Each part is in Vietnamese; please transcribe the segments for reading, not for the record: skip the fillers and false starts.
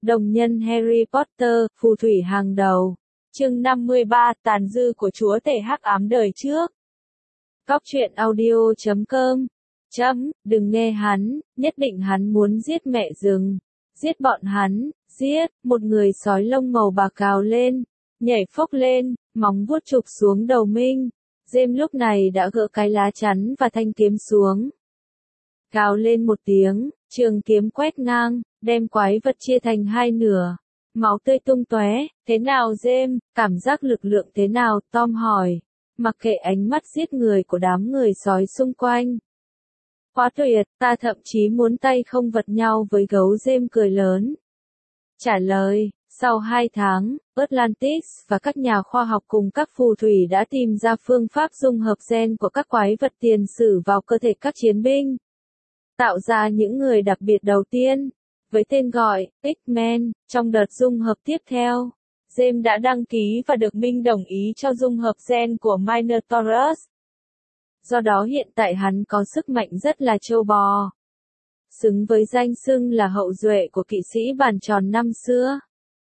Đồng nhân Harry Potter, phù thủy hàng đầu. Chương 53, tàn dư của chúa tể hắc ám đời trước. Cóc truyện audio.com. Đừng nghe hắn, nhất định hắn muốn giết mẹ rừng. Giết bọn hắn, giết, một người sói lông màu bạc cào lên, nhảy phốc lên, móng vuốt chụp xuống đầu Minh. James lúc này đã gỡ cái lá chắn và thanh kiếm xuống. Cào lên một tiếng, trường kiếm quét ngang, đem quái vật chia thành hai nửa. Máu tươi tung tóe. Thế nào James, cảm giác lực lượng thế nào? Tom hỏi. Mặc kệ ánh mắt giết người của đám người sói xung quanh. Quá tuyệt, ta thậm chí muốn tay không vật nhau với gấu. James cười lớn. Trả lời, sau 2 tháng, Atlantis và các nhà khoa học cùng các phù thủy đã tìm ra phương pháp dung hợp gen của các quái vật tiền sử vào cơ thể các chiến binh. Tạo ra những người đặc biệt đầu tiên, với tên gọi X-Men. Trong đợt dung hợp tiếp theo, James đã đăng ký và được Minh đồng ý cho dung hợp gen của Minotaurus. Do đó hiện tại hắn có sức mạnh rất là trâu bò. Xứng với danh xưng là hậu duệ của kỵ sĩ bàn tròn năm xưa.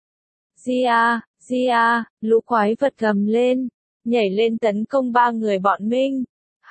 Gia, lũ quái vật gầm lên, nhảy lên tấn công 3 người bọn Minh.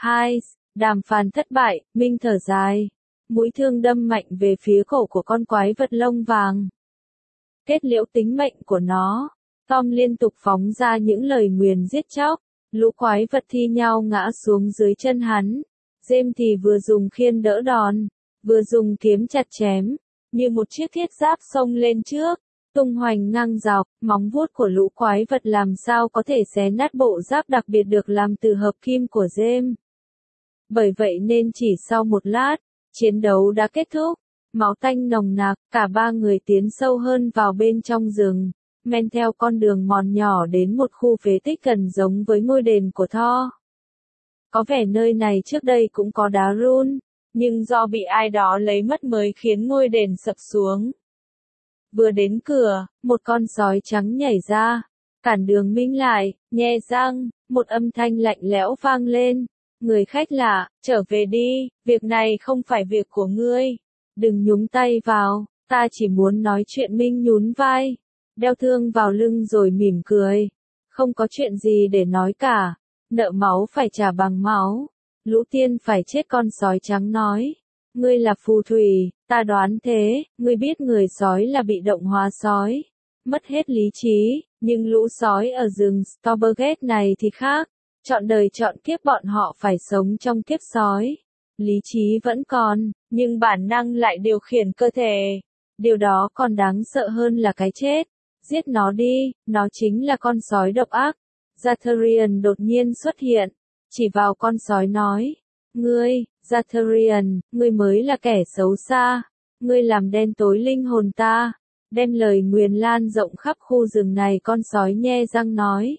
Đàm phán thất bại, Minh thở dài. Mũi thương đâm mạnh về phía cổ của con quái vật lông vàng. Kết liễu tính mệnh của nó. Tom liên tục phóng ra những lời nguyền giết chóc. Lũ quái vật thi nhau ngã xuống dưới chân hắn. James thì vừa dùng khiên đỡ đòn, vừa dùng kiếm chặt chém, như một chiếc thiết giáp xông lên trước, tung hoành ngang dọc. Móng vuốt của lũ quái vật làm sao có thể xé nát bộ giáp đặc biệt được làm từ hợp kim của James. Bởi vậy nên chỉ sau một lát, chiến đấu đã kết thúc. Máu tanh nồng nặc, cả 3 người tiến sâu hơn vào bên trong rừng, men theo con đường mòn nhỏ đến một khu phế tích gần giống với ngôi đền của Thor. Có vẻ nơi này trước đây cũng có đá run, nhưng do bị ai đó lấy mất mới khiến ngôi đền sập xuống. Vừa đến cửa, một con sói trắng nhảy ra, cản đường Minh lại, nhe răng, một âm thanh lạnh lẽo vang lên. Người khách lạ, trở về đi, việc này không phải việc của ngươi. Đừng nhúng tay vào, ta chỉ muốn nói chuyện. Minh nhún vai, đeo thương vào lưng rồi mỉm cười. Không có chuyện gì để nói cả, nợ máu phải trả bằng máu. Lũ tiên phải chết. Con sói trắng nói. Ngươi là phù thủy, ta đoán thế. Ngươi biết người sói là bị động hóa sói, mất hết lý trí, nhưng lũ sói ở rừng Stormgate này thì khác. Chọn đời chọn kiếp bọn họ phải sống trong kiếp sói. Lý trí vẫn còn, nhưng bản năng lại điều khiển cơ thể. Điều đó còn đáng sợ hơn là cái chết. Giết nó đi, nó chính là con sói độc ác. Zatharian đột nhiên xuất hiện, chỉ vào con sói nói. Ngươi, Zatharian, ngươi mới là kẻ xấu xa. Ngươi làm đen tối linh hồn ta, đem lời nguyền lan rộng khắp khu rừng này. Con sói nhe răng nói.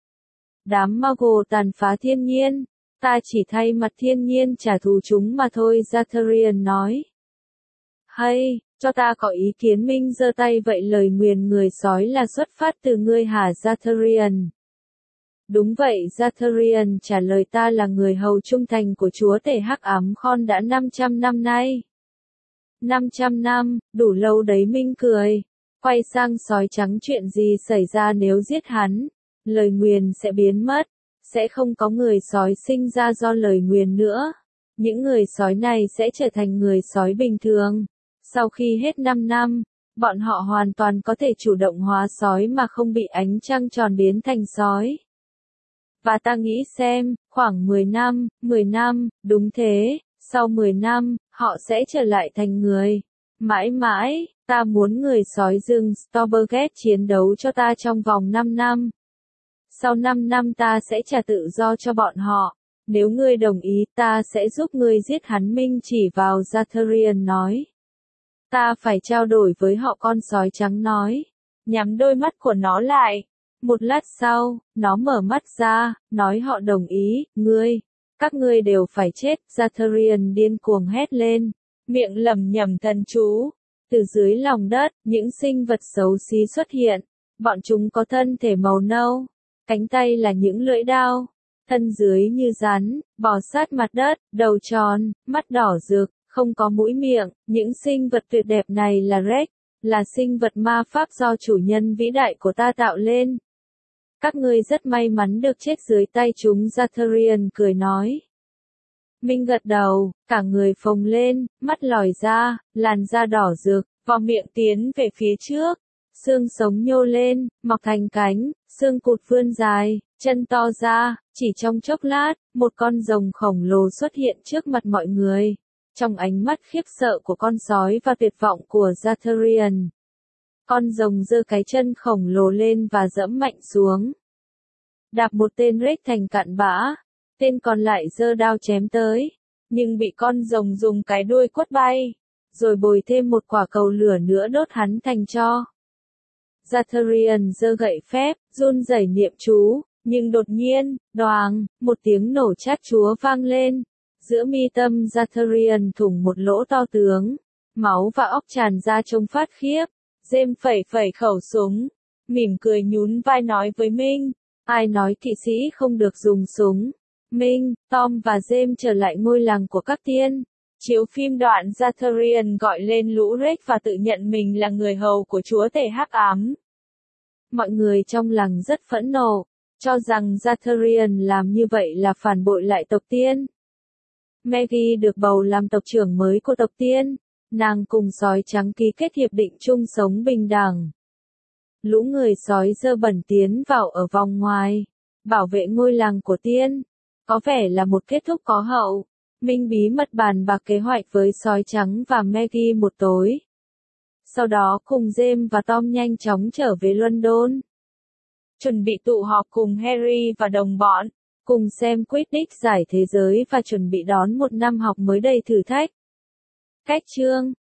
Đám Muggle tàn phá thiên nhiên, ta chỉ thay mặt thiên nhiên trả thù chúng mà thôi. Zatharian nói. Hay, cho ta có ý kiến. Minh giơ tay. Vậy lời nguyền người sói là xuất phát từ ngươi hả Zatharian? Đúng vậy. Zatharian trả lời. Ta là người hầu trung thành của chúa tể hắc ám Khon đã 500 năm nay. 500 năm, đủ lâu đấy. Minh cười, quay sang sói trắng. Chuyện gì xảy ra nếu giết hắn? Lời nguyền sẽ biến mất, sẽ không có người sói sinh ra do lời nguyền nữa. Những người sói này sẽ trở thành người sói bình thường. Sau khi hết 5 năm, bọn họ hoàn toàn có thể chủ động hóa sói mà không bị ánh trăng tròn biến thành sói. Và ta nghĩ xem, khoảng 10 năm, đúng thế, sau 10 năm, họ sẽ trở lại thành người. Mãi mãi, ta muốn người sói rừng Stormgate chiến đấu cho ta trong vòng 5 năm. Sau 5 năm ta sẽ trả tự do cho bọn họ. Nếu ngươi đồng ý, ta sẽ giúp ngươi giết hắn. Minh chỉ vào Zatharian nói. Ta phải trao đổi với họ. Con sói trắng nói, nhắm đôi mắt của nó lại. Một lát sau, nó mở mắt ra, nói họ đồng ý. Các ngươi đều phải chết. Zatharian điên cuồng hét lên, miệng lẩm nhẩm thần chú. Từ dưới lòng đất, những sinh vật xấu xí xuất hiện. Bọn chúng có thân thể màu nâu, cánh tay là những lưỡi đao, thân dưới như rắn, bò sát mặt đất, đầu tròn, mắt đỏ rực, không có mũi miệng. Những sinh vật tuyệt đẹp này là Rex, là sinh vật ma pháp do chủ nhân vĩ đại của ta tạo lên. Các ngươi rất may mắn được chết dưới tay chúng, Zatharian cười nói. Minh gật đầu, cả người phồng lên, mắt lòi ra, làn da đỏ rực, vò miệng tiến về phía trước, xương sống nhô lên, mọc thành cánh, xương cụt vươn dài, chân to ra, chỉ trong chốc lát, một con rồng khổng lồ xuất hiện trước mặt mọi người. Trong ánh mắt khiếp sợ của con sói và tuyệt vọng của Zatharian, con rồng giơ cái chân khổng lồ lên và giẫm mạnh xuống. Đạp một tên rết thành cặn bã, tên còn lại giơ đao chém tới, nhưng bị con rồng dùng cái đuôi quất bay, rồi bồi thêm một quả cầu lửa nữa đốt hắn thành tro. Zatharian giơ gậy phép, run rẩy niệm chú, nhưng đột nhiên, đoàng, một tiếng nổ chát chúa vang lên. Giữa mi tâm Zatharian thủng một lỗ to tướng, máu và óc tràn ra trông phát khiếp. James phẩy khẩu súng, mỉm cười nhún vai nói với Minh, ai nói kỵ sĩ không được dùng súng. Minh, Tom và James trở lại ngôi làng của các tiên. Chiếu phim đoạn Zatharian gọi lên lũ rết và tự nhận mình là người hầu của chúa tể hắc ám. Mọi người trong làng rất phẫn nộ, cho rằng Zatharian làm như vậy là phản bội lại tộc tiên. Maggie được bầu làm tộc trưởng mới của tộc tiên, nàng cùng sói trắng ký kết hiệp định chung sống bình đẳng. Lũ người sói dơ bẩn tiến vào ở vòng ngoài, bảo vệ ngôi làng của tiên, có vẻ là một kết thúc có hậu. Minh bí mật bàn bạc kế hoạch với sói trắng và Maggie một tối. Sau đó cùng James và Tom nhanh chóng trở về London. Chuẩn bị tụ họp cùng Harry và đồng bọn, cùng xem Quidditch giải thế giới và chuẩn bị đón một năm học mới đầy thử thách. Cách chương